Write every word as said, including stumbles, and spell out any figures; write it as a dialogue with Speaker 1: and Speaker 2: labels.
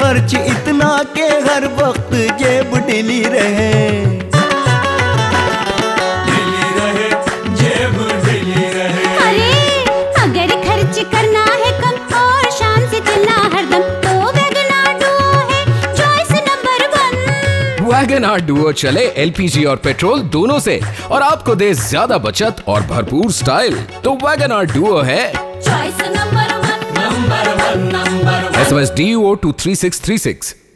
Speaker 1: खर्च इतना के हर वक्त जेब ढीली रहे।
Speaker 2: ढीली रहे, जेब ढीली रहे।
Speaker 3: अरे अगर खर्च करना है कम और शान से चलना हरदम, तो वैगनआर डुओ है choice number one.
Speaker 4: WagonR Duo चले एलपीजी और पेट्रोल दोनों से और आपको दे ज्यादा बचत और भरपूर स्टाइल। तो वैगनआर डुओ है
Speaker 3: choice number one.
Speaker 2: Number one, number one.
Speaker 4: S M S D U O two three six three six.